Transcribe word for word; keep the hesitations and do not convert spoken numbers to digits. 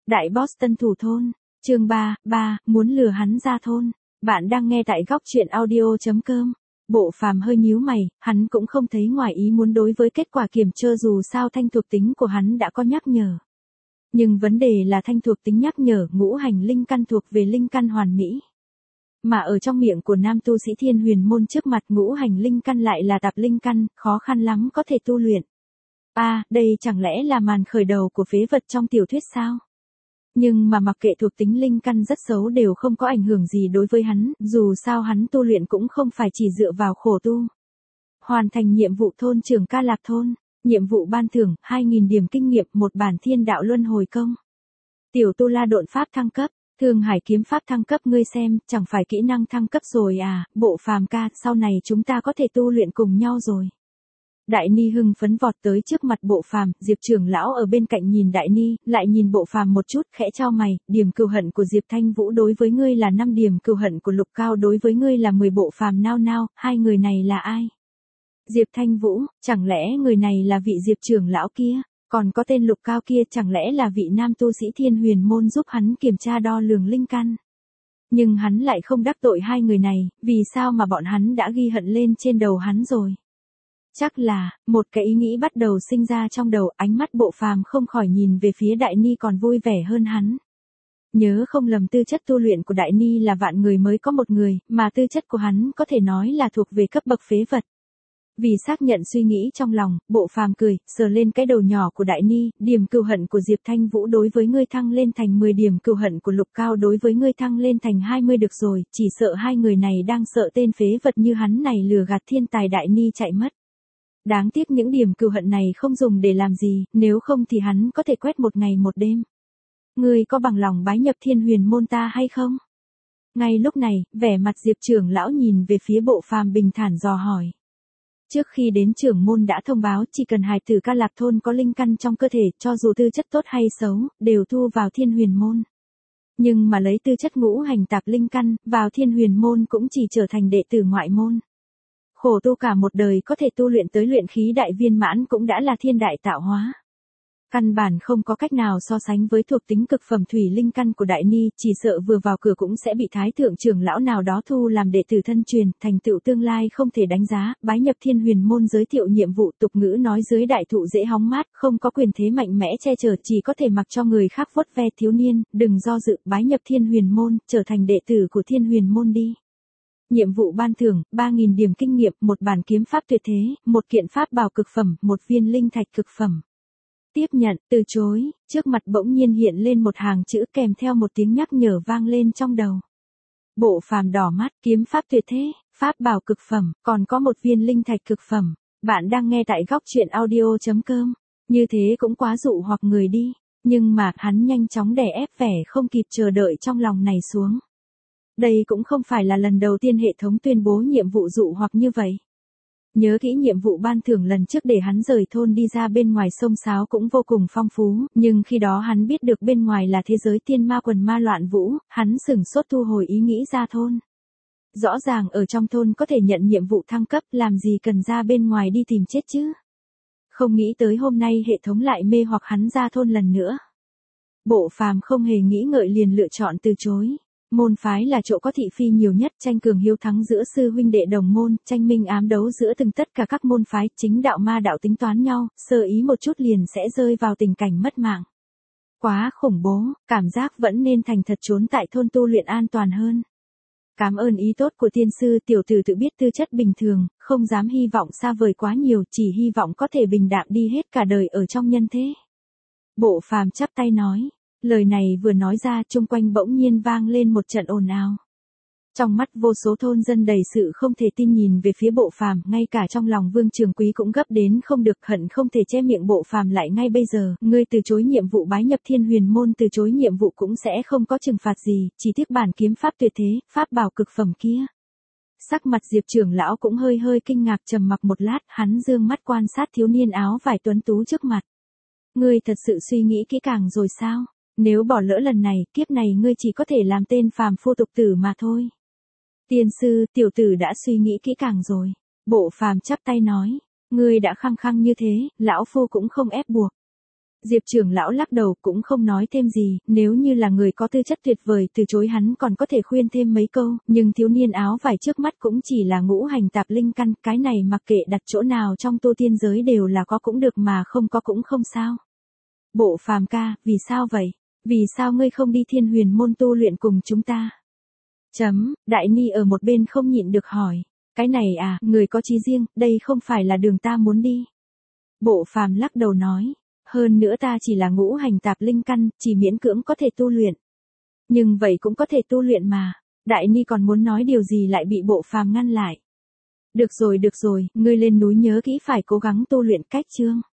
Đại Boston thủ thôn, chương ba, ba, muốn lừa hắn ra thôn. Bạn đang nghe tại góc truyện audio chấm com. Bộ Phàm hơi nhíu mày, hắn cũng không thấy ngoài ý muốn đối với kết quả kiểm tra dù sao thanh thuộc tính của hắn đã có nhắc nhở. Nhưng vấn đề là thanh thuộc tính nhắc nhở ngũ hành linh căn thuộc về linh căn hoàn mỹ. Mà ở trong miệng của nam tu sĩ Thiên Huyền môn trước mặt ngũ hành linh căn lại là tạp linh căn, khó khăn lắm có thể tu luyện. À, đây chẳng lẽ là màn khởi đầu của phế vật trong tiểu thuyết sao? Nhưng mà mặc kệ thuộc tính linh căn rất xấu đều không có ảnh hưởng gì đối với hắn, dù sao hắn tu luyện cũng không phải chỉ dựa vào khổ tu. Hoàn thành nhiệm vụ thôn trưởng Ca Lạc thôn, nhiệm vụ ban thưởng hai nghìn điểm kinh nghiệm, một bản thiên đạo luân hồi công. Tiểu tu la độn pháp thăng cấp, Thương Hải kiếm pháp thăng cấp, ngươi xem, chẳng phải kỹ năng thăng cấp rồi à, Bộ Phàm ca, sau này chúng ta có thể tu luyện cùng nhau rồi. Đại Ni hưng phấn vọt tới trước mặt Bộ Phàm, Diệp trưởng lão ở bên cạnh nhìn Đại Ni, lại nhìn Bộ Phàm một chút, khẽ chau mày, điểm cừu hận của Diệp Thanh Vũ đối với ngươi là năm điểm, cừu hận của Lục Cao đối với ngươi là mười. Bộ Phàm nao nao, hai người này là ai? Diệp Thanh Vũ, chẳng lẽ người này là vị Diệp trưởng lão kia, còn có tên Lục Cao kia chẳng lẽ là vị nam tu sĩ Thiên Huyền môn giúp hắn kiểm tra đo lường linh căn? Nhưng hắn lại không đắc tội hai người này, vì sao mà bọn hắn đã ghi hận lên trên đầu hắn rồi? Chắc là, một cái ý nghĩ bắt đầu sinh ra trong đầu, ánh mắt Bộ Phàm không khỏi nhìn về phía Đại Ni còn vui vẻ hơn hắn. Nhớ không lầm tư chất tu luyện của Đại Ni là vạn người mới có một người, mà tư chất của hắn có thể nói là thuộc về cấp bậc phế vật. Vì xác nhận suy nghĩ trong lòng, Bộ Phàm cười, sờ lên cái đầu nhỏ của Đại Ni, điểm cừu hận của Diệp Thanh Vũ đối với ngươi thăng lên thành mười điểm, cừu hận của Lục Cao đối với ngươi thăng lên thành hai mươi, được rồi, chỉ sợ hai người này đang sợ tên phế vật như hắn này lừa gạt thiên tài Đại Ni chạy mất. Đáng tiếc những điểm cừu hận này không dùng để làm gì, nếu không thì hắn có thể quét một ngày một đêm. Ngươi có bằng lòng bái nhập Thiên Huyền môn ta hay không? Ngay lúc này, vẻ mặt Diệp trưởng lão nhìn về phía Bộ Phàm bình thản dò hỏi. Trước khi đến trưởng môn đã thông báo chỉ cần hài tử Ca Lạc thôn có linh căn trong cơ thể, cho dù tư chất tốt hay xấu, đều thu vào Thiên Huyền môn. Nhưng mà lấy tư chất ngũ hành tạp linh căn, vào Thiên Huyền môn cũng chỉ trở thành đệ tử ngoại môn. Khổ tu cả một đời có thể tu luyện tới luyện khí đại viên mãn cũng đã là thiên đại tạo hóa. Căn bản không có cách nào so sánh với thuộc tính cực phẩm thủy linh căn của Đại Ni, chỉ sợ vừa vào cửa cũng sẽ bị thái thượng trưởng lão nào đó thu làm đệ tử thân truyền, thành tựu tương lai không thể đánh giá, bái nhập Thiên Huyền môn giới thiệu nhiệm vụ, tục ngữ nói dưới đại thụ dễ hóng mát, không có quyền thế mạnh mẽ che chở, chỉ có thể mặc cho người khác vuốt ve. Thiếu niên, đừng do dự, bái nhập Thiên Huyền môn, trở thành đệ tử của Thiên Huyền môn đi. Nhiệm vụ ban thưởng, ba nghìn điểm kinh nghiệm, một bản kiếm pháp tuyệt thế, một kiện pháp bảo cực phẩm, một viên linh thạch cực phẩm. Tiếp nhận, từ chối, trước mặt bỗng nhiên hiện lên một hàng chữ kèm theo một tiếng nhắc nhở vang lên trong đầu. Bộ Phàm đỏ mắt, kiếm pháp tuyệt thế, pháp bảo cực phẩm, còn có một viên linh thạch cực phẩm. Bạn đang nghe tại góc truyện audio chấm com. Như thế cũng quá dụ hoặc người đi, nhưng mà hắn nhanh chóng đè ép vẻ không kịp chờ đợi trong lòng này xuống. Đây cũng không phải là lần đầu tiên hệ thống tuyên bố nhiệm vụ dụ hoặc như vậy. Nhớ kỹ nhiệm vụ ban thưởng lần trước để hắn rời thôn đi ra bên ngoài sông sáo cũng vô cùng phong phú, nhưng khi đó hắn biết được bên ngoài là thế giới tiên ma quần ma loạn vũ, hắn sửng sốt thu hồi ý nghĩ ra thôn. Rõ ràng ở trong thôn có thể nhận nhiệm vụ thăng cấp, làm gì cần ra bên ngoài đi tìm chết chứ. Không nghĩ tới hôm nay hệ thống lại mê hoặc hắn ra thôn lần nữa. Bộ Phàm không hề nghĩ ngợi liền lựa chọn từ chối. Môn phái là chỗ có thị phi nhiều nhất, tranh cường hiếu thắng giữa sư huynh đệ đồng môn, tranh minh ám đấu giữa từng tất cả các môn phái, chính đạo ma đạo tính toán nhau, sơ ý một chút liền sẽ rơi vào tình cảnh mất mạng. Quá khủng bố, cảm giác vẫn nên thành thật trốn tại thôn tu luyện an toàn hơn. Cảm ơn ý tốt của tiên sư, tiểu tử tự biết tư chất bình thường, không dám hy vọng xa vời quá nhiều, chỉ hy vọng có thể bình đạm đi hết cả đời ở trong nhân thế. Bộ Phàm chắp tay nói. Lời này vừa nói ra, chung quanh bỗng nhiên vang lên một trận ồn ào. Trong mắt vô số thôn dân đầy sự không thể tin nhìn về phía Bộ Phàm, ngay cả trong lòng Vương Trường Quý cũng gấp đến không được, hận không thể che miệng Bộ Phàm lại ngay bây giờ. Ngươi từ chối nhiệm vụ bái nhập Thiên Huyền môn, từ chối nhiệm vụ cũng sẽ không có trừng phạt gì, chỉ tiếc bản kiếm pháp tuyệt thế, pháp bảo cực phẩm kia. Sắc mặt Diệp trưởng lão cũng hơi hơi kinh ngạc, trầm mặc một lát, hắn dương mắt quan sát thiếu niên áo vải tuấn tú trước mặt. Ngươi thật sự suy nghĩ kỹ càng rồi sao? Nếu bỏ lỡ lần này, kiếp này ngươi chỉ có thể làm tên phàm phu tục tử mà thôi. Tiên sư, tiểu tử đã suy nghĩ kỹ càng rồi. Bộ Phàm chắp tay nói, ngươi đã khăng khăng như thế, lão phu cũng không ép buộc. Diệp trưởng lão lắc đầu cũng không nói thêm gì, nếu như là người có tư chất tuyệt vời từ chối hắn còn có thể khuyên thêm mấy câu, nhưng thiếu niên áo vải trước mắt cũng chỉ là ngũ hành tạp linh căn, cái này mặc kệ đặt chỗ nào trong tu tiên giới đều là có cũng được mà không có cũng không sao. Bộ Phàm ca, vì sao vậy? Vì sao ngươi không đi Thiên Huyền môn tu luyện cùng chúng ta? Chấm, Đại Ni ở một bên không nhịn được hỏi, cái này à, người có chí riêng, đây không phải là đường ta muốn đi. Bộ Phàm lắc đầu nói, hơn nữa ta chỉ là ngũ hành tạp linh căn, chỉ miễn cưỡng có thể tu luyện. Nhưng vậy cũng có thể tu luyện mà. Đại Ni còn muốn nói điều gì lại bị Bộ Phàm ngăn lại. Được rồi được rồi, ngươi lên núi nhớ kỹ phải cố gắng tu luyện cách chương.